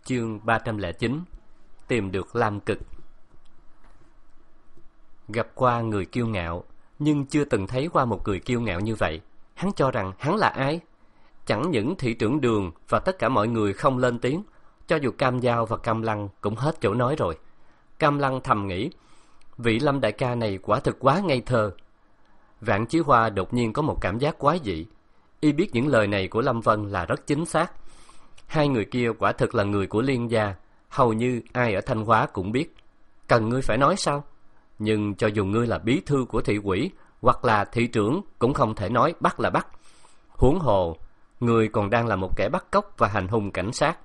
Chương 309. Tìm được Lam Cực. Gặp qua người kiêu ngạo, nhưng chưa từng thấy qua một người kiêu ngạo như vậy. Hắn cho rằng hắn là ai? Chẳng những thị trưởng Đường và tất cả mọi người không lên tiếng, cho dù Cam Dao và Cam Lăng cũng hết chỗ nói rồi. Cam Lăng thầm nghĩ, vị Lâm đại ca này quả thực quá ngây thơ. Vạn Chí Hoa đột nhiên có một cảm giác quái dị. Y biết những lời này của Lâm Vân là rất chính xác. Hai người kia quả thực là người của Liên gia, hầu như ai ở Thanh Hóa cũng biết. Cần ngươi phải nói sao? Nhưng cho dù ngươi là bí thư của thị ủy hoặc là thị trưởng cũng không thể nói bắt là bắt. Huống hồ, ngươi còn đang là một kẻ bắt cóc và hành hung cảnh sát.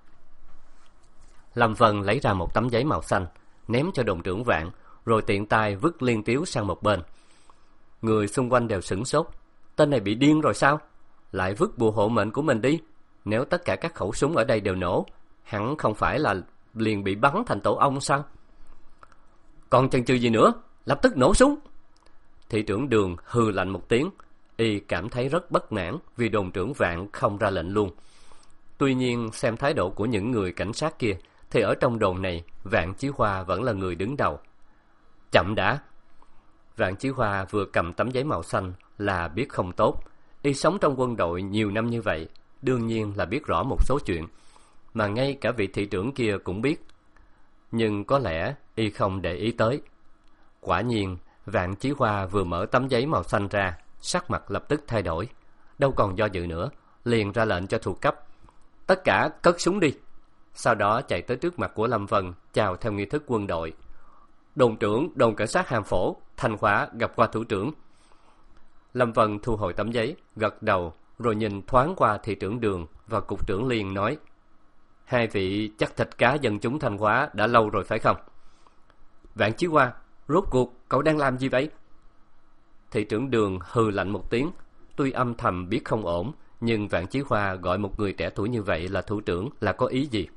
Lâm Vân lấy ra một tấm giấy màu xanh, ném cho đồn trưởng Vạn, rồi tiện tay vứt liên tiếu sang một bên. Người xung quanh đều sửng sốt. Tên này bị điên rồi sao? Lại vứt bùa hộ mệnh của mình đi. Nếu tất cả các khẩu súng ở đây đều nổ, hẳn không phải là liền bị bắn thành tổ ong sao? Còn chần chừ gì nữa? Lập tức nổ súng! Thị trưởng Đường hừ lạnh một tiếng. Y cảm thấy rất bất mãn vì đồn trưởng Vạn không ra lệnh luôn. Tuy nhiên, xem thái độ của những người cảnh sát kia, thì ở trong đồn này, Vạn Chí Hoa vẫn là người đứng đầu. Chậm đã! Vạn Chí Hoa vừa cầm tấm giấy màu xanh là biết không tốt. Y sống trong quân đội nhiều năm như vậy, đương nhiên là biết rõ một số chuyện, mà ngay cả vị thị trưởng kia cũng biết. Nhưng có lẽ Y không để ý tới. Quả nhiên, Vạn Chí Hoa vừa mở tấm giấy màu xanh ra, sắc mặt lập tức thay đổi. Đâu còn do dự nữa, liền ra lệnh cho thuộc cấp. Tất cả cất súng đi! Sau đó chạy tới trước mặt của Lâm Vân, chào theo nghi thức quân đội. Đồn trưởng, đồn cảnh sát Hàm Phổ, Thanh Hóa gặp qua thủ trưởng. Lâm Vân thu hồi tấm giấy, gật đầu, rồi nhìn thoáng qua thị trưởng Đường và cục trưởng Liên nói: Hai vị chắc thịt cá dân chúng Thanh Hóa đã lâu rồi phải không? Vạn Chí Hoa, rốt cuộc cậu đang làm gì vậy? Thị trưởng Đường hừ lạnh một tiếng. Tuy âm thầm biết không ổn, nhưng Vạn Chí Hoa gọi một người trẻ tuổi như vậy là thủ trưởng là có ý gì?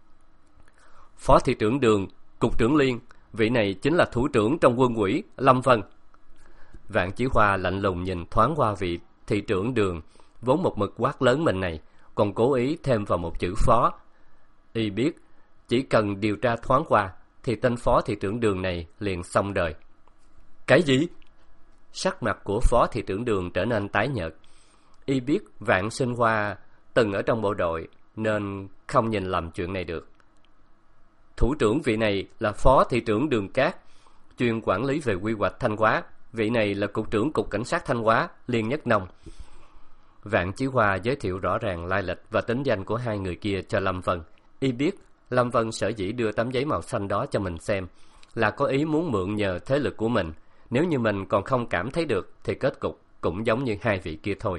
Phó thị trưởng Đường, cục trưởng Liên, vị này chính là thủ trưởng trong quân ủy, Lâm Vân. Vạn Chí Hoa lạnh lùng nhìn thoáng qua vị thị trưởng Đường, vốn một mực quát lớn mình này, còn cố ý thêm vào một chữ phó. Y biết, chỉ cần điều tra thoáng qua, thì tên phó thị trưởng Đường này liền xong đời. Cái gì? Sắc mặt của phó thị trưởng Đường trở nên tái nhợt. Y biết Vạn Sinh Hoa từng ở trong bộ đội, nên không nhìn lầm chuyện này được. Thủ trưởng vị này là phó thị trưởng Đường Cát, chuyên quản lý về quy hoạch Thanh Hóa. Vị này là cục trưởng cục cảnh sát Thanh Hóa, Liên Nhất Nông. Vạn Chí Hoa giới thiệu rõ ràng lai lịch và tính danh của hai người kia cho Lâm Vân. Y biết Lâm Vân sở dĩ đưa tấm giấy màu xanh đó cho mình xem là có ý muốn mượn nhờ thế lực của mình. Nếu như mình còn không cảm thấy được thì kết cục cũng giống như hai vị kia thôi.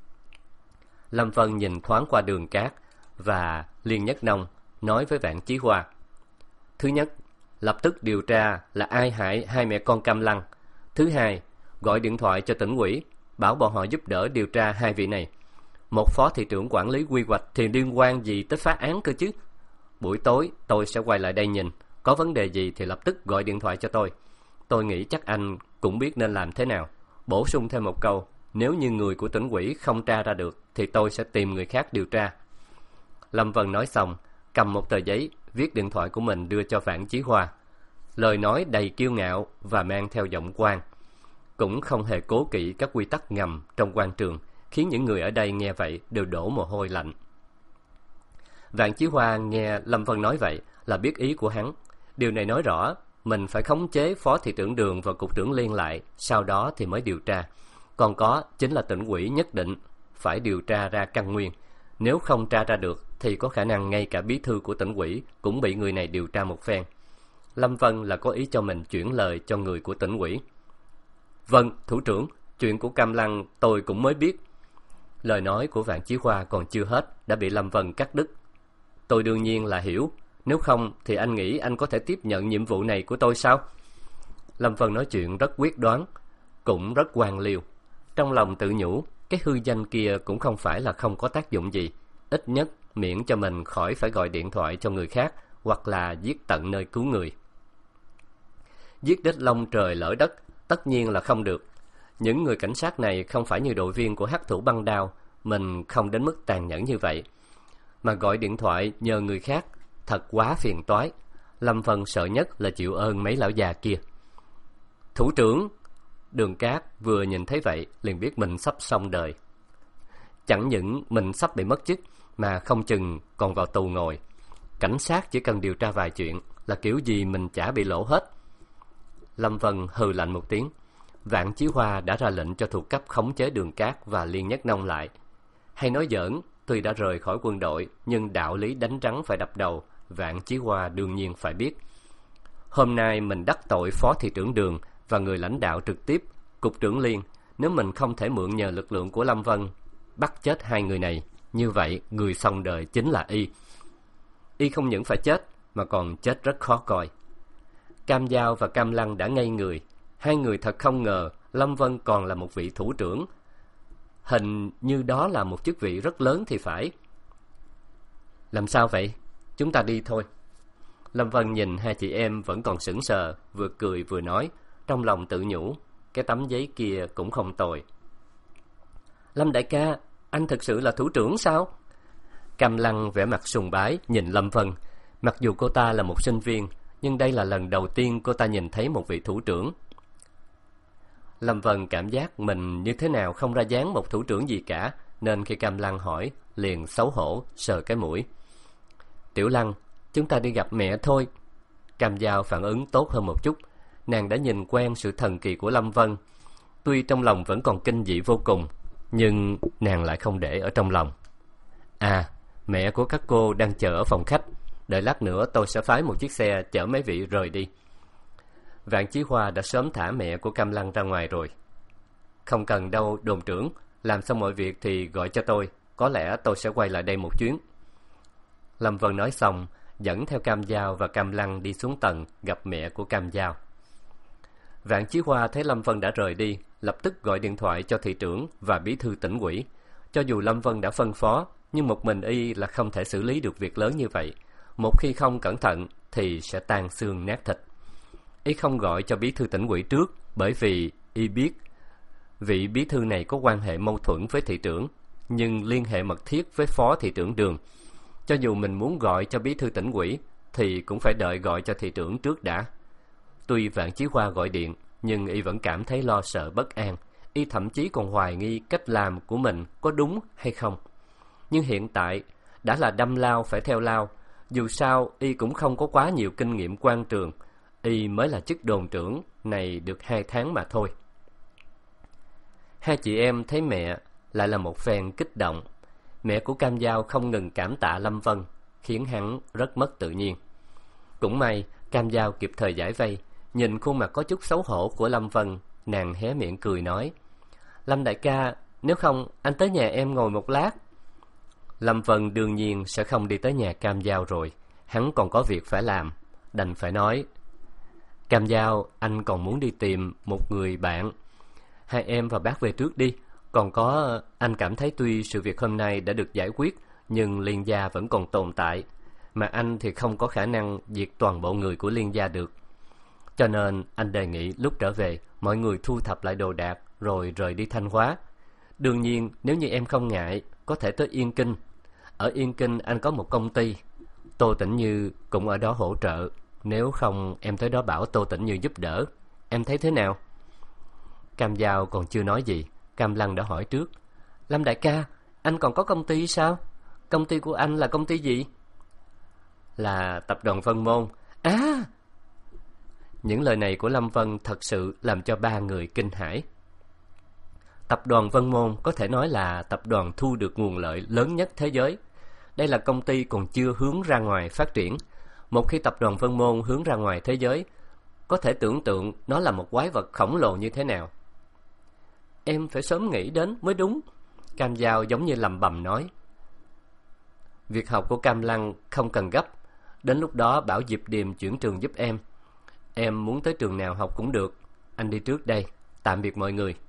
Lâm Vân nhìn thoáng qua Đường Cát và Liên Nhất Nông, nói với Vạn Chí Hoa: Thứ nhất, lập tức điều tra là ai hại hai mẹ con Cam Lăng. Thứ hai, gọi điện thoại cho tỉnh ủy, bảo bọn họ giúp đỡ điều tra hai vị này. Một phó thị trưởng quản lý quy hoạch thì liên quan gì tới phá án cơ chứ? Buổi tối tôi sẽ quay lại đây nhìn, có vấn đề gì thì lập tức gọi điện thoại cho tôi. Tôi nghĩ chắc anh cũng biết nên làm thế nào. Bổ sung thêm một câu, nếu như người của tỉnh ủy không tra ra được thì tôi sẽ tìm người khác điều tra. Lâm Vân nói xong, cầm một tờ giấy, viết điện thoại của mình đưa cho Vạn Chí Hoa. Lời nói đầy kiêu ngạo và mang theo giọng quan, cũng không hề cố kỵ các quy tắc ngầm trong quan trường, khiến những người ở đây nghe vậy đều đổ mồ hôi lạnh. Vạn Chí Hoa nghe Lâm Vân nói vậy là biết ý của hắn. Điều này nói rõ mình phải khống chế phó thị trưởng Đường và cục trưởng Liên lại, sau đó thì mới điều tra. Còn có chính là tỉnh ủy nhất định phải điều tra ra căn nguyên. Nếu không tra ra được thì có khả năng ngay cả bí thư của tỉnh ủy cũng bị người này điều tra một phen. Lâm Vân là có ý cho mình chuyển lời cho người của tỉnh ủy. Vâng, thủ trưởng, chuyện của Cam Lăng tôi cũng mới biết. Lời nói của Vạn Chí Hoa còn chưa hết đã bị Lâm Vân cắt đứt. Tôi đương nhiên là hiểu, nếu không thì anh nghĩ anh có thể tiếp nhận nhiệm vụ này của tôi sao? Lâm Vân nói chuyện rất quyết đoán, cũng rất quan liêu. Trong lòng tự nhủ, cái hư danh kia cũng không phải là không có tác dụng gì, ít nhất miễn cho mình khỏi phải gọi điện thoại cho người khác hoặc là giết tận nơi cứu người. Giết đích long trời lỡ đất tất nhiên là không được. Những người cảnh sát này không phải như đội viên của hắc thủ băng đao, mình không đến mức tàn nhẫn như vậy. Mà gọi điện thoại nhờ người khác Thật quá phiền toái. Lâm Vân sợ nhất là chịu ơn mấy lão già kia. Thủ trưởng! Đường Cát vừa nhìn thấy vậy liền biết mình sắp xong đời. Chẳng những mình sắp bị mất chức mà không chừng còn vào tù ngồi. Cảnh sát chỉ cần điều tra vài chuyện là kiểu gì mình chả bị lỗ hết. Lâm Vân hừ lạnh một tiếng. Vạn Chí Hoa đã ra lệnh cho thuộc cấp khống chế Đường Cát và Liên Nhất Nông lại. Hay nói giỡn, tuy đã rời khỏi quân đội nhưng đạo lý đánh rắn phải đập đầu, Vạn Chí Hoa đương nhiên phải biết. Hôm nay mình đắc tội phó thị trưởng Đường và người lãnh đạo trực tiếp, cục trưởng Liên. Nếu mình không thể mượn nhờ lực lượng của Lâm Vân bắt chết hai người này, như vậy người xong đời chính là y. Y không những phải chết mà còn chết rất khó coi. Cam Dao và Cam Lăng đã ngây người. Hai người thật không ngờ Lâm Vân còn là một vị thủ trưởng. Hình như đó là một chức vị rất lớn thì phải. Làm sao vậy? Chúng ta đi thôi. Lâm Vân nhìn hai chị em vẫn còn sững sờ, vừa cười vừa nói, trong lòng tự nhủ, cái tấm giấy kia cũng không tồi. Lâm đại ca, anh thực sự là thủ trưởng sao? Cam Lăng vẻ mặt sùng bái nhìn Lâm Vân. Mặc dù cô ta là một sinh viên, nhưng đây là lần đầu tiên cô ta nhìn thấy một vị thủ trưởng. Lâm Vân cảm giác mình như thế nào không ra dáng một thủ trưởng gì cả, nên khi Cam Lăng hỏi, liền xấu hổ, sờ cái mũi. Tiểu Lăng, chúng ta đi gặp mẹ thôi. Cam Dao phản ứng tốt hơn một chút. Nàng đã nhìn quen sự thần kỳ của Lâm Vân. Tuy trong lòng vẫn còn kinh dị vô cùng, nhưng nàng lại không để ở trong lòng. À, mẹ của các cô đang chờ ở phòng khách. Đợi lát nữa tôi sẽ phái một chiếc xe chở mấy vị rời đi. Vạn Chí Hoa đã sớm thả mẹ của Cam Lăng ra ngoài rồi. Không cần đâu đồn trưởng, làm xong mọi việc thì gọi cho tôi. Có lẽ tôi sẽ quay lại đây một chuyến. Lâm Vân nói xong, dẫn theo Cam Dao và Cam Lăng đi xuống tầng gặp mẹ của Cam Dao. Vạn Chí Hoa thấy Lâm Vân đã rời đi, lập tức gọi điện thoại cho thị trưởng và bí thư tỉnh ủy. Cho dù Lâm Vân đã phân phó, nhưng một mình y là không thể xử lý được việc lớn như vậy. Một khi không cẩn thận thì sẽ tan xương nát thịt. Y không gọi cho bí thư tỉnh ủy trước, bởi vì y biết vị bí thư này có quan hệ mâu thuẫn với thị trưởng, nhưng liên hệ mật thiết với phó thị trưởng Đường. Cho dù mình muốn gọi cho bí thư tỉnh ủy thì cũng phải đợi gọi cho thị trưởng trước đã. Tuy Vạn Chí Hoa gọi điện, nhưng y vẫn cảm thấy lo sợ bất an. Y thậm chí còn hoài nghi cách làm của mình có đúng hay không. Nhưng hiện tại đã là đâm lao phải theo lao. Dù sao y cũng không có quá nhiều kinh nghiệm quan trường. Y mới là chức đồn trưởng này được 2 tháng mà thôi. Hai chị em thấy mẹ lại là một phen kích động. Mẹ của Cam Dao không ngừng cảm tạ Lâm Vân, khiến hắn rất mất tự nhiên. Cũng may Cam Dao kịp thời giải vây. Nhìn khuôn mặt có chút xấu hổ của Lâm Vân, nàng hé miệng cười nói, Lâm đại ca, nếu không anh tới nhà em ngồi một lát. Lâm Vân đương nhiên sẽ không đi tới nhà Cam Dao rồi. Hắn còn có việc phải làm, đành phải nói, Cam Dao, anh còn muốn đi tìm một người bạn. Hai em và bác về trước đi. Còn có, anh cảm thấy tuy sự việc hôm nay đã được giải quyết, nhưng Liên gia vẫn còn tồn tại. Mà anh thì không có khả năng diệt toàn bộ người của Liên gia được. Cho nên anh đề nghị lúc trở về, mọi người thu thập lại đồ đạc rồi rời đi Thanh Hóa. Đương nhiên, nếu như em không ngại, có thể tới Yên Kinh. Ở Yên Kinh anh có một công ty. Tô Tĩnh Như cũng ở đó hỗ trợ. Nếu không, em tới đó bảo Tô Tĩnh Như giúp đỡ. Em thấy thế nào? Cam Dao còn chưa nói gì, Cam Lăng đã hỏi trước. Lâm đại ca, anh còn có công ty sao? Công ty của anh là công ty gì? Là tập đoàn Vân Môn. À! Những lời này của Lâm Vân thật sự làm cho ba người kinh hãi. Tập đoàn Vân Môn có thể nói là tập đoàn thu được nguồn lợi lớn nhất thế giới. Đây là công ty còn chưa hướng ra ngoài phát triển. Một khi tập đoàn Vân Môn hướng ra ngoài thế giới, có thể tưởng tượng nó là một quái vật khổng lồ như thế nào. Em phải sớm nghĩ đến mới đúng. Cam Dao giống như lầm bầm nói. Việc học của Cam Lăng không cần gấp. Đến lúc đó bảo Diệp Điềm chuyển trường giúp em. Em muốn tới trường nào học cũng được. Anh đi trước đây. Tạm biệt mọi người.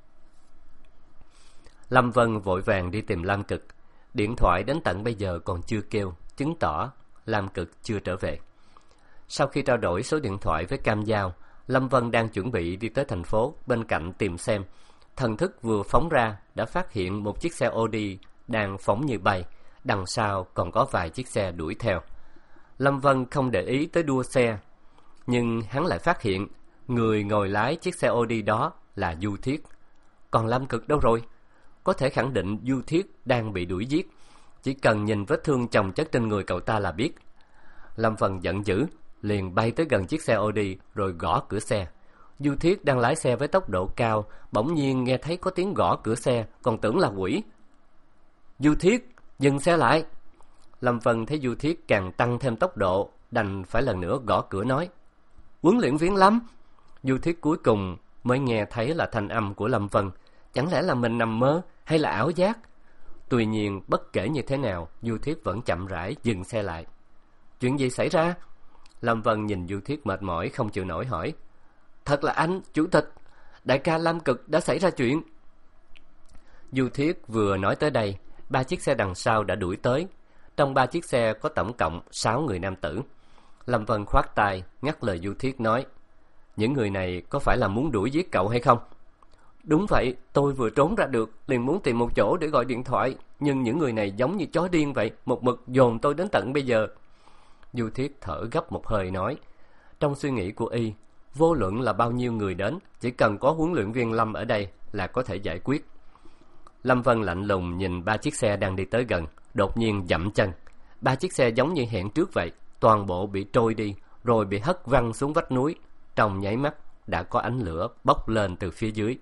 Lâm Vân vội vàng đi tìm Lam Cực. Điện thoại đến tận bây giờ còn chưa kêu, chứng tỏ Lam Cực chưa trở về. Sau khi trao đổi số điện thoại với Cam Dao, Lâm Vân đang chuẩn bị đi tới thành phố bên cạnh tìm xem. Thần thức vừa phóng ra đã phát hiện một chiếc xe Audi đang phóng như bay, đằng sau còn có vài chiếc xe đuổi theo. Lâm Vân không để ý tới đua xe, nhưng hắn lại phát hiện người ngồi lái chiếc xe Audi đó là Du Thiết. Còn Lâm Cực đâu rồi? Có thể khẳng định Du Thiết đang bị đuổi giết, chỉ cần nhìn vết thương chồng chất trên người cậu ta là biết. Lâm Vân giận dữ, liền bay tới gần chiếc xe Audi rồi gõ cửa xe. Du Thiết đang lái xe với tốc độ cao, bỗng nhiên nghe thấy có tiếng gõ cửa xe, còn tưởng là quỷ. Du Thiết, dừng xe lại! Lâm Vân thấy Du Thiết càng tăng thêm tốc độ, đành phải lần nữa gõ cửa nói: Huấn luyện viên Lâm! Du Thiết cuối cùng mới nghe thấy là thanh âm của Lâm Vân. Chẳng lẽ là mình nằm mơ hay là ảo giác? Tuy nhiên bất kể như thế nào, Du Thiết vẫn chậm rãi dừng xe lại. Chuyện gì xảy ra? Lâm Vân nhìn Du Thiết mệt mỏi không chịu nổi hỏi. Thật là anh, chủ tịch, đại ca Lâm Cực đã xảy ra chuyện. Du Thiết vừa nói tới đây, 3 chiếc xe đằng sau đã đuổi tới. Trong 3 chiếc xe có tổng cộng 6 người nam tử. Lâm Vân khoát tay ngắt lời Du Thiết nói: Những người này có phải là muốn đuổi giết cậu hay không? Đúng vậy, tôi vừa trốn ra được, liền muốn tìm một chỗ để gọi điện thoại, nhưng những người này giống như chó điên vậy, một mực dồn tôi đến tận bây giờ. Du Thiết thở gấp một hơi nói. Trong suy nghĩ của y, vô luận là bao nhiêu người đến, chỉ cần có huấn luyện viên Lâm ở đây là có thể giải quyết. Lâm Vân lạnh lùng nhìn 3 chiếc xe đang đi tới gần, đột nhiên dậm chân. 3 chiếc xe giống như hẹn trước vậy, toàn bộ bị trôi đi, rồi bị hất văng xuống vách núi. Trong nháy mắt đã có ánh lửa bốc lên từ phía dưới.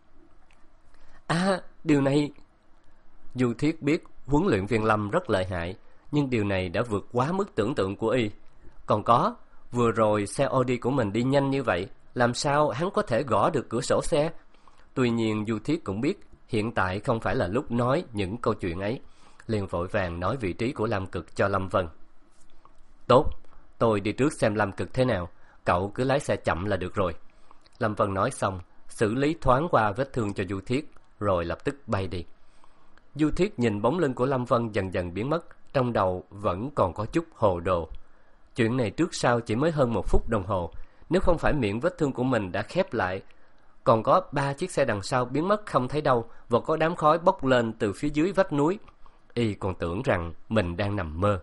Điều này... Du Thiết biết huấn luyện viên Lâm rất lợi hại, nhưng điều này đã vượt quá mức tưởng tượng của y. Còn có, vừa rồi xe Audi của mình đi nhanh như vậy, làm sao hắn có thể gõ được cửa sổ xe? Tuy nhiên Du Thiết cũng biết hiện tại không phải là lúc nói những câu chuyện ấy, liền vội vàng nói vị trí của Lâm Cực cho Lâm Vân. Tốt, tôi đi trước xem Lâm Cực thế nào, cậu cứ lái xe chậm là được rồi. Lâm Vân nói xong, xử lý thoáng qua vết thương cho Du Thiết, rồi lập tức bay đi. Du Thiết nhìn bóng lưng của Lâm Vân dần dần biến mất, trong đầu vẫn còn có chút hồ đồ. Chuyện này trước sau chỉ mới hơn 1 phút đồng hồ, nếu không phải miệng vết thương của mình đã khép lại, còn có 3 chiếc xe đằng sau biến mất không thấy đâu, và có đám khói bốc lên từ phía dưới vách núi, y còn tưởng rằng mình đang nằm mơ.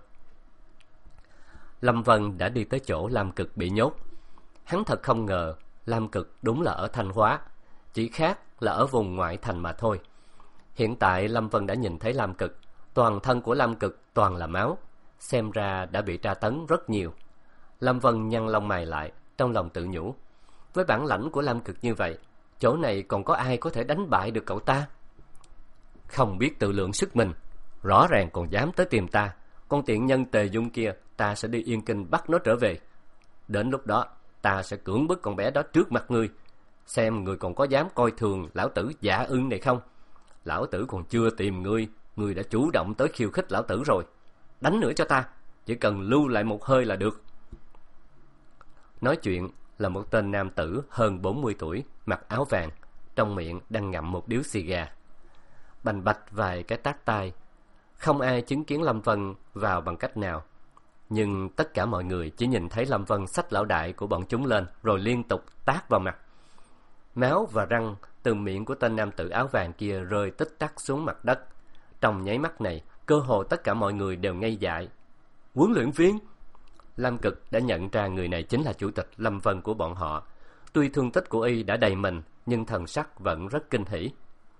Lâm Vân đã đi tới chỗ Lâm Cực bị nhốt. Hắn thật không ngờ Lâm Cực đúng là ở Thanh Hóa, chỉ khác là ở vùng ngoại thành mà thôi. Hiện tại Lâm Vân đã nhìn thấy Lâm Cực, toàn thân của Lâm Cực toàn là máu, xem ra đã bị tra tấn rất nhiều. Lâm Vân nhăn lông mày lại, trong lòng tự nhủ, với bản lãnh của Lâm Cực như vậy, chỗ này còn có ai có thể đánh bại được cậu ta? Không biết tự lượng sức mình, rõ ràng còn dám tới tìm ta. Con tiện nhân Tề Dung kia, ta sẽ đi Yên Kinh bắt nó trở về. Đến lúc đó ta sẽ cưỡng bức con bé đó trước mặt ngươi, xem ngươi còn có dám coi thường lão tử Dạ Ưng này không. Lão tử còn chưa tìm ngươi, ngươi đã chủ động tới khiêu khích lão tử rồi. Đánh nữa cho ta, chỉ cần lưu lại một hơi là được. Nói chuyện là một tên nam tử hơn 40 tuổi, mặc áo vàng, trong miệng đang ngậm một điếu xì gà. Bành bạch vài cái tát tai. Không ai chứng kiến Lâm Vân vào bằng cách nào, nhưng tất cả mọi người chỉ nhìn thấy Lâm Vân xách lão đại của bọn chúng lên, rồi liên tục tát vào mặt. Máu và răng từ miệng của tên nam tử áo vàng kia rơi tích tắc xuống mặt đất. Trong nháy mắt này, cơ hồ tất cả mọi người đều ngây dại. Huấn luyện viên! Lâm Cực đã nhận ra người này chính là chủ tịch Lâm Vân của bọn họ. Tuy thương tích của y đã đầy mình, nhưng thần sắc vẫn rất kinh hỉ.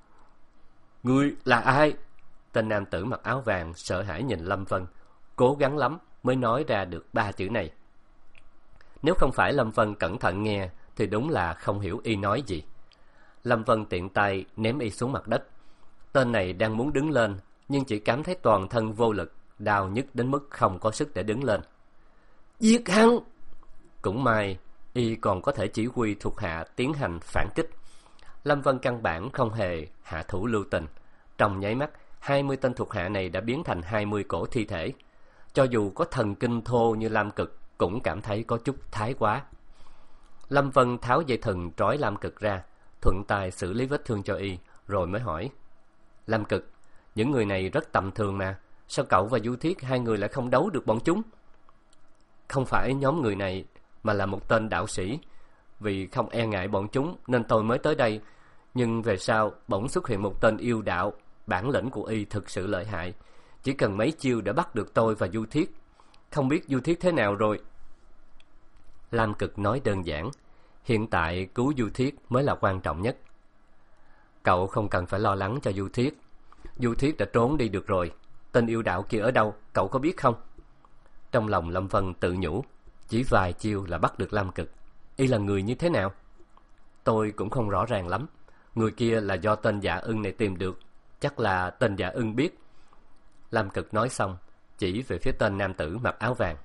Ngươi là ai? Tên nam tử mặc áo vàng sợ hãi nhìn Lâm Vân, cố gắng lắm mới nói ra được 3 chữ này. Nếu không phải Lâm Vân cẩn thận nghe thì đúng là không hiểu y nói gì. Lâm Vân tiện tay ném y xuống mặt đất. Tên này đang muốn đứng lên, nhưng chỉ cảm thấy toàn thân vô lực, đau nhức đến mức không có sức để đứng lên. Giết hắn! Cũng may y còn có thể chỉ huy thuộc hạ tiến hành phản kích. Lâm Vân căn bản không hề hạ thủ lưu tình. Trong nháy mắt, 20 tên thuộc hạ này đã biến thành 20 cổ thi thể. Cho dù có thần kinh thô như Lâm Cực cũng cảm thấy có chút thái quá. Lâm Vân tháo dây thừng trói Lâm Cực ra, thuận tay xử lý vết thương cho y, rồi mới hỏi. Lâm Cực, những người này rất tầm thường mà, sao cậu và Du Thiết hai người lại không đấu được bọn chúng? Không phải nhóm người này, mà là một tên đạo sĩ. Vì không e ngại bọn chúng nên tôi mới tới đây. Nhưng về sau bỗng xuất hiện một tên yêu đạo, bản lĩnh của y thực sự lợi hại, chỉ cần mấy chiêu đã bắt được tôi và Du Thiết. không biết Du Thiết thế nào rồi. Lam Cực nói đơn giản, hiện tại cứu Du Thiết mới là quan trọng nhất. Cậu không cần phải lo lắng cho Du Thiết. Du Thiết đã trốn đi được rồi. Tên yêu đạo kia ở đâu, cậu có biết không? Trong lòng Lâm Vân tự nhủ, chỉ vài chiêu là bắt được Lam Cực. Y là người như thế nào? Tôi cũng không rõ ràng lắm. Người kia là do tên Dạ Ưng này tìm được. Chắc là tên Dạ Ưng biết. Lam Cực nói xong, chỉ về phía tên nam tử mặc áo vàng.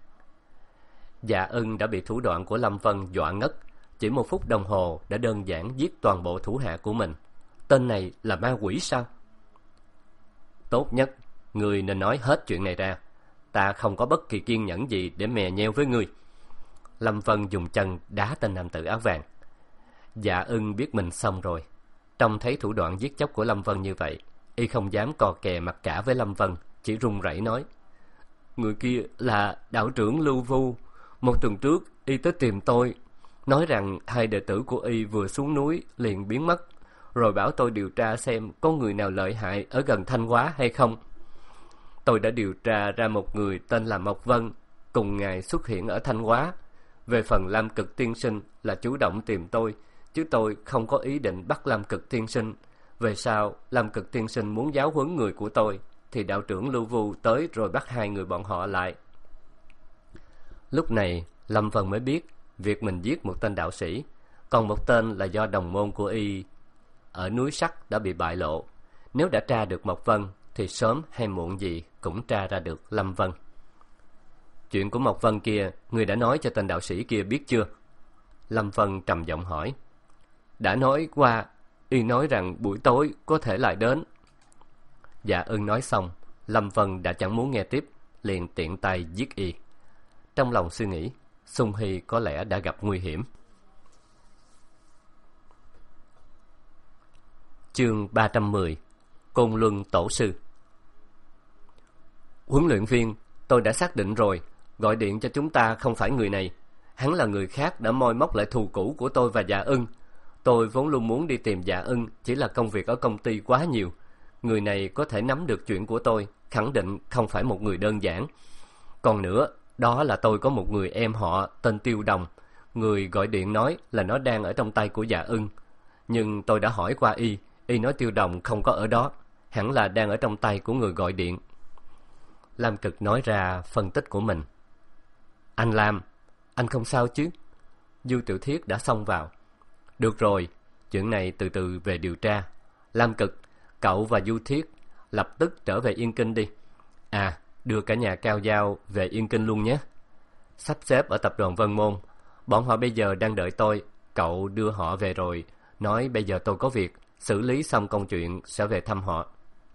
Dạ Ưng đã bị thủ đoạn của Lâm Vân dọa ngất. Chỉ 1 phút đồng hồ đã đơn giản giết toàn bộ thủ hạ của mình. Tên này là ma quỷ sao? Tốt nhất, ngươi nên nói hết chuyện này ra. Ta không có bất kỳ kiên nhẫn gì để mè nheo với ngươi. Lâm Vân dùng chân đá tên nam tử áo vàng. Dạ Ưng biết mình xong rồi. Trông thấy thủ đoạn giết chóc của Lâm Vân như vậy, y không dám cò kè mặt cả với Lâm Vân, chỉ run rẩy nói: Người kia là đạo trưởng Lưu Vu. 1 tuần trước y tới tìm tôi, nói rằng 2 đệ tử của y vừa xuống núi liền biến mất, rồi bảo tôi điều tra xem có người nào lợi hại ở gần Thanh Hóa hay không. Tôi đã điều tra ra một người tên là Mộc Vân, cùng ngày xuất hiện ở Thanh Hóa. Về phần Lam Cực tiên sinh là chủ động tìm tôi, chứ tôi không có ý định bắt Lam Cực tiên sinh. Về sau Lam Cực tiên sinh muốn giáo huấn người của tôi, thì đạo trưởng Lưu Vu tới rồi bắt 2 người bọn họ lại. Lúc này Lâm Vân mới biết việc mình giết một tên đạo sĩ, còn một tên là do đồng môn của y ở núi Sắt đã bị bại lộ. Nếu đã tra được Mộc Vân thì sớm hay muộn gì cũng tra ra được Lâm Vân. Chuyện của Mộc Vân kia, người đã nói cho tên đạo sĩ kia biết chưa? Lâm Vân trầm giọng hỏi. Đã nói qua, y nói rằng buổi tối có thể lại đến. Dạ Ưng nói xong, Lâm Vân đã chẳng muốn nghe tiếp, liền tiện tay giết y. Trong lòng suy nghĩ, Xung Hy có lẽ đã gặp nguy hiểm. Chương 310. Côn Luân Tổ Sư. Huấn luyện viên, tôi đã xác định rồi, gọi điện cho chúng ta không phải người này. Hắn là người khác đã moi móc lại thù cũ của tôi và Dạ Ưng. Tôi vốn luôn muốn đi tìm Dạ Ưng, chỉ là công việc ở công ty quá nhiều. Người này có thể nắm được chuyện của tôi, khẳng định không phải một người đơn giản. Còn nữa, đó là tôi có một người em họ tên Tiêu Đồng. Người gọi điện nói là nó đang ở trong tay của Dạ Ưng. Nhưng tôi đã hỏi qua y nói Tiêu Đồng không có ở đó, hẳn là đang ở trong tay của người gọi điện. Lam Cực nói ra phân tích của mình. Anh Lam, anh không sao chứ? Du Tiểu Thiết đã xông vào. Được rồi, chuyện này từ từ về điều tra. Lam Cực, cậu và Du Thiết lập tức trở về Yên Kinh đi. À, đưa cả nhà Cao Giao về Yên Kinh luôn nhé. Sắp xếp ở tập đoàn Vân Môn. Bọn họ bây giờ đang đợi tôi. Cậu đưa họ về rồi, nói bây giờ tôi có việc, xử lý xong công chuyện sẽ về thăm họ.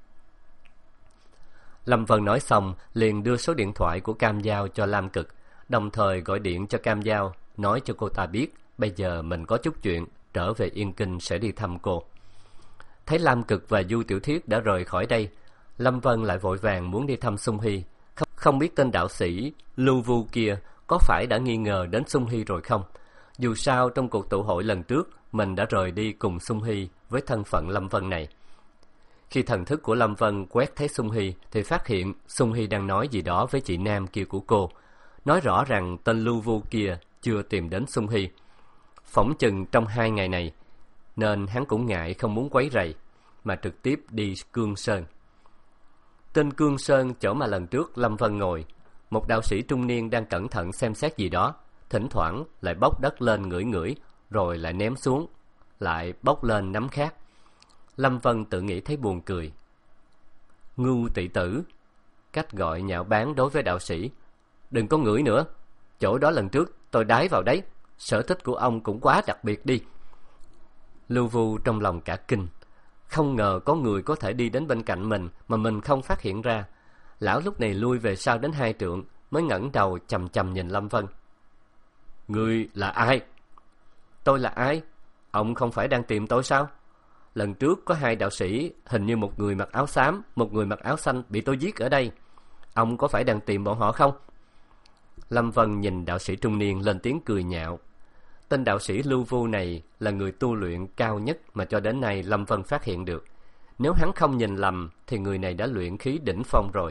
Lâm Vân nói xong liền đưa số điện thoại của Cam Giao cho Lam Cực, đồng thời gọi điện cho Cam Giao, nói cho cô ta biết bây giờ mình có chút chuyện, trở về Yên Kinh sẽ đi thăm cô. Thấy Lam Cực và Du Tiểu Thiết đã rời khỏi đây, Lâm Vân lại vội vàng muốn đi thăm Xung Hy. Không biết tên đạo sĩ Lưu Vu kia có phải đã nghi ngờ đến Xung Hy rồi không? Dù sao trong cuộc tụ hội lần trước, mình đã rời đi cùng Xung Hy với thân phận Lâm Vân này. Khi thần thức của Lâm Vân quét thấy Xung Hy thì phát hiện Xung Hy đang nói gì đó với chị Nam kia của cô, nói rõ rằng tên Lưu Vu kia chưa tìm đến Xung Hy. Phỏng chừng trong 2 ngày này, nên hắn cũng ngại không muốn quấy rầy, mà trực tiếp đi Cương Sơn. Tên Cương Sơn chỗ mà lần trước Lâm Vân ngồi, một đạo sĩ trung niên đang cẩn thận xem xét gì đó, thỉnh thoảng lại bốc đất lên ngửi ngửi, rồi lại ném xuống, lại bốc lên nắm khác. Lâm Vân tự nghĩ thấy buồn cười. Ngưu tỵ tử, cách gọi nhạo báng đối với đạo sĩ. Đừng có ngửi nữa, chỗ đó lần trước tôi đái vào đấy, sở thích của ông cũng quá đặc biệt đi. Lưu Vu trong lòng cả kinh, không ngờ có người có thể đi đến bên cạnh mình mà mình không phát hiện ra. Lão lúc này lui về sau đến 2 trượng, mới ngẩng đầu chằm chằm nhìn Lâm Vân. Ngươi là ai? Tôi là ai? Ông không phải đang tìm tôi sao? Lần trước có 2 đạo sĩ, hình như một người mặc áo xám, một người mặc áo xanh bị tôi giết ở đây. Ông có phải đang tìm bọn họ không? Lâm Vân nhìn đạo sĩ trung niên lên tiếng cười nhạo. Tên đạo sĩ Lưu Vu này là người tu luyện cao nhất mà cho đến nay Lâm Vân phát hiện được. Nếu hắn không nhìn lầm thì người này đã luyện khí đỉnh phong rồi.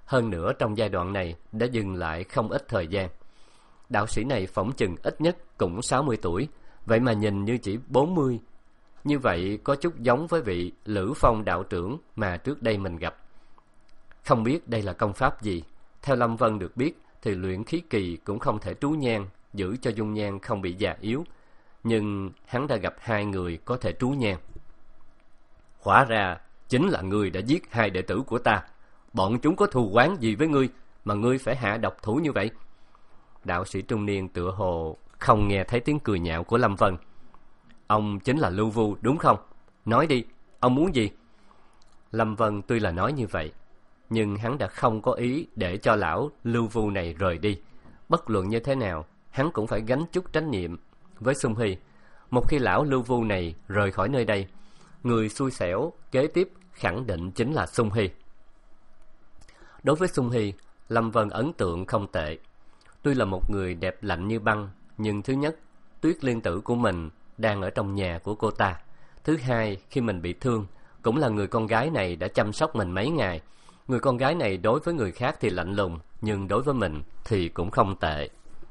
Hơn nữa trong giai đoạn này đã dừng lại không ít thời gian. Đạo sĩ này phỏng chừng ít nhất cũng 60 tuổi, vậy mà nhìn như chỉ 40. Như vậy có chút giống với vị Lữ Phong đạo trưởng mà trước đây mình gặp. Không biết đây là công pháp gì. Theo Lâm Vân được biết thì luyện khí kỳ cũng không thể trú nhang, giữ cho dung nhan không bị già yếu. Nhưng hắn đã gặp 2 người có thể trú nhang. Hóa ra chính là ngươi đã giết 2 đệ tử của ta. Bọn chúng có thù oán gì với ngươi mà ngươi phải hạ độc thủ như vậy? Đạo sĩ trung niên tựa hồ không nghe thấy tiếng cười nhạo của Lâm Vân. Ông chính là Lưu Vu đúng không? Nói đi, ông muốn gì? Lâm Vân tuy là nói như vậy, nhưng hắn đã không có ý để cho lão Lưu Vu này rời đi. Bất luận như thế nào, hắn cũng phải gánh chút trách nhiệm với Xung Hy. Một khi lão Lưu Vu này rời khỏi nơi đây, người xui xẻo kế tiếp khẳng định chính là Xung Hy. Đối với Xung Hy, Lâm Vân ấn tượng không tệ. Tuy là một người đẹp lạnh như băng, nhưng thứ nhất, Tuyết Liên tử của mình đang ở trong nhà của cô ta. Thứ hai, khi mình bị thương, cũng là người con gái này đã chăm sóc mình mấy ngày. Người con gái này đối với người khác thì lạnh lùng, nhưng đối với mình thì cũng không tệ.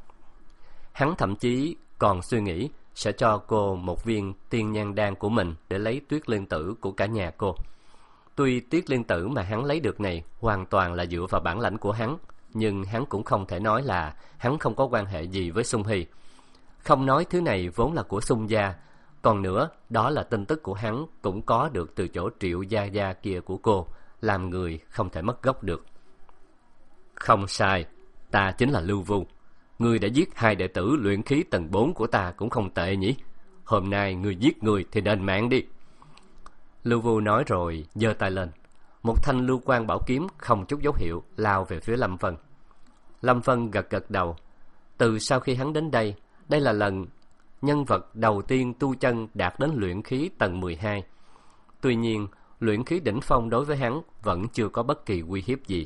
Hắn thậm chí còn suy nghĩ sẽ cho cô một viên tiên nhan đan của mình để lấy Tuyết Liên tử của cả nhà cô. Tuy Tuyết Liên tử mà hắn lấy được này hoàn toàn là dựa vào bản lãnh của hắn, nhưng hắn cũng không thể nói là hắn không có quan hệ gì với Xung Hy. Không nói thứ này vốn là của Xung gia, còn nữa đó là tin tức của hắn cũng có được từ chỗ Triệu gia gia kia của cô, làm người không thể mất gốc được. Không sai, ta chính là Lưu Vu. Ngươi đã giết 2 đệ tử luyện khí tầng 4 của ta cũng không tệ nhỉ? Hôm nay ngươi giết người thì đền mạng đi. Lưu Vu nói rồi giơ tay lên. Một thanh lưu quang bảo kiếm không chút dấu hiệu lao về phía Lâm Vân. Lâm Vân gật gật đầu. Từ sau khi hắn đến đây, đây là lần nhân vật đầu tiên tu chân đạt đến luyện khí tầng 12. Tuy nhiên, luyện khí đỉnh phong đối với hắn vẫn chưa có bất kỳ uy hiếp gì.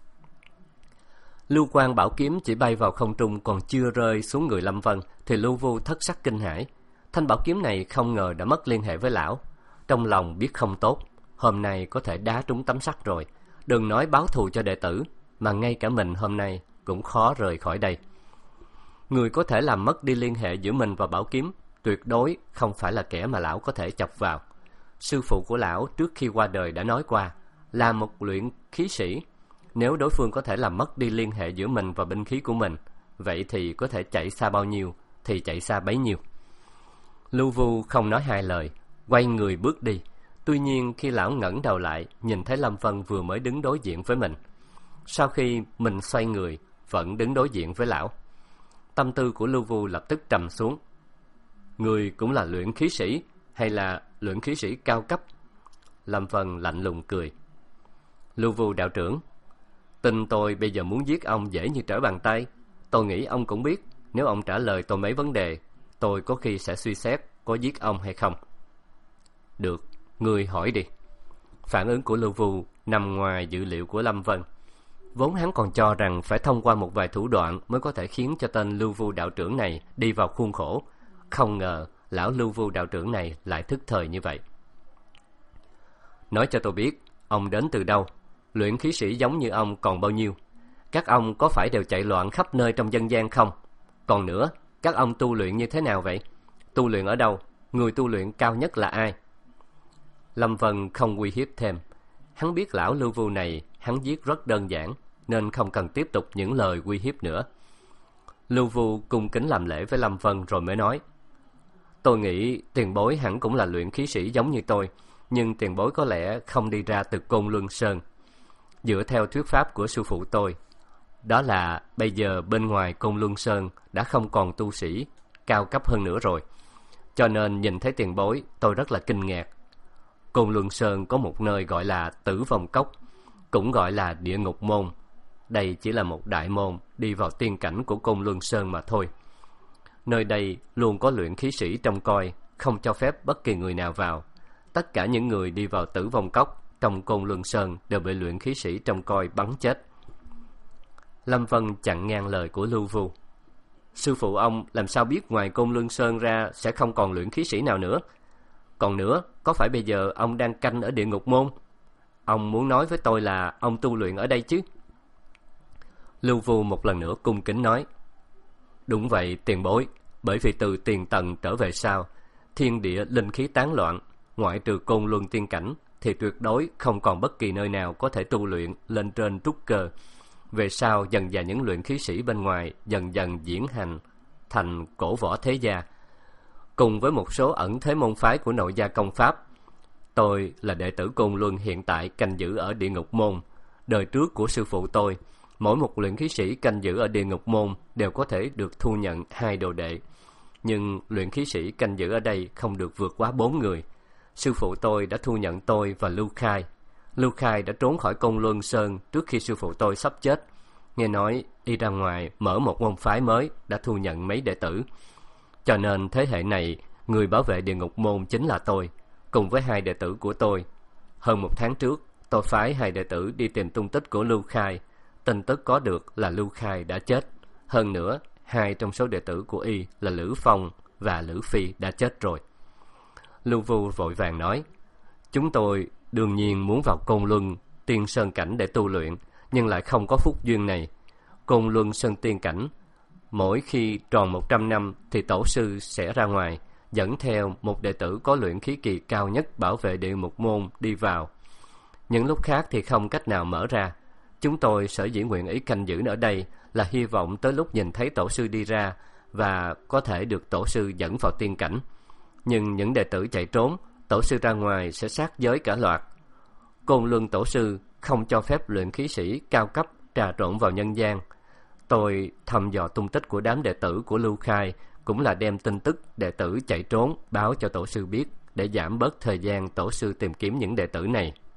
Lưu quang bảo kiếm chỉ bay vào không trung còn chưa rơi xuống người Lâm Vân thì Lưu Vu thất sắc kinh hãi. Thanh bảo kiếm này không ngờ đã mất liên hệ với lão. Trong lòng biết không tốt, hôm nay có thể đá trúng tấm sắt rồi. Đừng nói báo thù cho đệ tử, mà ngay cả mình hôm nay cũng khó rời khỏi đây. Người có thể làm mất đi liên hệ giữa mình và bảo kiếm tuyệt đối không phải là kẻ mà lão có thể chọc vào. Sư phụ của lão trước khi qua đời đã nói qua, là một luyện khí sĩ, nếu đối phương có thể làm mất đi liên hệ giữa mình và binh khí của mình, vậy thì có thể chạy xa bao nhiêu thì chạy xa bấy nhiêu. Lưu Vu không nói 2 lời, quay người bước đi. Tuy nhiên khi lão ngẩng đầu lại, nhìn thấy Lâm Vân vừa mới đứng đối diện với mình. Sau khi mình xoay người, vẫn đứng đối diện với lão. Tâm tư của Lưu Vu lập tức trầm xuống. Người cũng là luyện khí sĩ, hay là luyện khí sĩ cao cấp? Lâm Vân lạnh lùng cười. Lưu Vu đạo trưởng, tin tôi bây giờ muốn giết ông dễ như trở bàn tay. Tôi nghĩ ông cũng biết, nếu ông trả lời tôi mấy vấn đề, tôi có khi sẽ suy xét có giết ông hay không. Được, ngươi hỏi đi. Phản ứng của Lưu Vu nằm ngoài dự liệu của Lâm Vân. Vốn hắn còn cho rằng phải thông qua một vài thủ đoạn mới có thể khiến cho tên Lưu Vu đạo trưởng này đi vào khuôn khổ. Không ngờ lão Lưu Vu đạo trưởng này lại thức thời như vậy. Nói cho tôi biết, ông đến từ đâu? Luyện khí sĩ giống như ông còn bao nhiêu? Các ông có phải đều chạy loạn khắp nơi trong dân gian không? Còn nữa, các ông tu luyện như thế nào vậy? Tu luyện ở đâu? Người tu luyện cao nhất là ai? Lâm Vân không uy hiếp thêm. Hắn biết lão Lưu Vu này hắn giết rất đơn giản, nên không cần tiếp tục những lời uy hiếp nữa. Lưu Vu cung kính làm lễ với Lâm Vân rồi mới nói: Tôi nghĩ tiền bối hẳn cũng là luyện khí sĩ giống như tôi, nhưng tiền bối có lẽ không đi ra từ Côn Luân Sơn. Dựa theo thuyết pháp của sư phụ tôi, đó là bây giờ bên ngoài Côn Luân Sơn đã không còn tu sĩ cao cấp hơn nữa rồi. Cho nên nhìn thấy tiền bối, tôi rất là kinh ngạc. Côn Luân Sơn có một nơi gọi là Tử Vong Cốc, cũng gọi là Địa Ngục Môn. Đây chỉ là một đại môn đi vào tiên cảnh của Côn Luân Sơn mà thôi. Nơi đây luôn có luyện khí sĩ trông coi, không cho phép bất kỳ người nào vào. Tất cả những người đi vào Tử Vong Cốc trong Côn Luân Sơn đều bị luyện khí sĩ trông coi bắn chết. Lâm Vân chặn ngang lời của Lưu Vu. Sư phụ ông làm sao biết ngoài Côn Luân Sơn ra sẽ không còn luyện khí sĩ nào nữa? Còn nữa, có phải bây giờ ông đang canh ở Địa Ngục Môn? Ông muốn nói với tôi là ông tu luyện ở đây chứ? Lưu Vu một lần nữa cung kính nói: Đúng vậy tiền bối, bởi vì từ tiền tầng trở về sau, thiên địa linh khí tán loạn, ngoại trừ Côn Luân tiên cảnh thì tuyệt đối không còn bất kỳ nơi nào có thể tu luyện lên trên trúc cơ. Về sau dần dà những luyện khí sĩ bên ngoài dần dần diễn hành thành cổ võ thế gia, cùng với một số ẩn thế môn phái của nội gia công pháp. Tôi là đệ tử Côn Luân hiện tại canh giữ ở địa ngục môn. Đời trước của sư phụ tôi, mỗi một luyện khí sĩ canh giữ ở địa ngục môn đều có thể được thu nhận 2 đồ đệ. Nhưng luyện khí sĩ canh giữ ở đây không được vượt quá 4 người. Sư phụ tôi đã thu nhận tôi và Lưu Khai. Lưu Khai đã trốn khỏi Côn Luân Sơn trước khi sư phụ tôi sắp chết. Nghe nói y ra ngoài mở một môn phái mới, đã thu nhận mấy đệ tử. Cho nên thế hệ này, người bảo vệ địa ngục môn chính là tôi, cùng với 2 đệ tử của tôi. Hơn 1 tháng trước, tôi phái 2 đệ tử đi tìm tung tích của Lưu Khai. Tin tức có được là Lưu Khai đã chết. Hơn nữa, 2 trong số đệ tử của y là Lữ Phong và Lữ Phi đã chết rồi. Lưu Vu vội vàng nói: Chúng tôi đương nhiên muốn vào Côn Luân Tiên Sơn cảnh để tu luyện, nhưng lại không có phúc duyên này. Côn Luân Sơn Tiên cảnh, mỗi khi tròn 100 năm thì tổ sư sẽ ra ngoài, dẫn theo một đệ tử có luyện khí kỳ cao nhất bảo vệ địa ngục môn đi vào. Những lúc khác thì không cách nào mở ra. Chúng tôi sở dĩ nguyện ý canh giữ ở đây là hy vọng tới lúc nhìn thấy tổ sư đi ra và có thể được tổ sư dẫn vào tiên cảnh. Nhưng những đệ tử chạy trốn, tổ sư ra ngoài sẽ sát giới cả loạt. Côn Luân tổ sư không cho phép luyện khí sĩ cao cấp trà trộn vào nhân gian. Tôi thăm dò tung tích của đám đệ tử của Lưu Khai, cũng là đem tin tức đệ tử chạy trốn báo cho tổ sư biết, để giảm bớt thời gian tổ sư tìm kiếm những đệ tử này.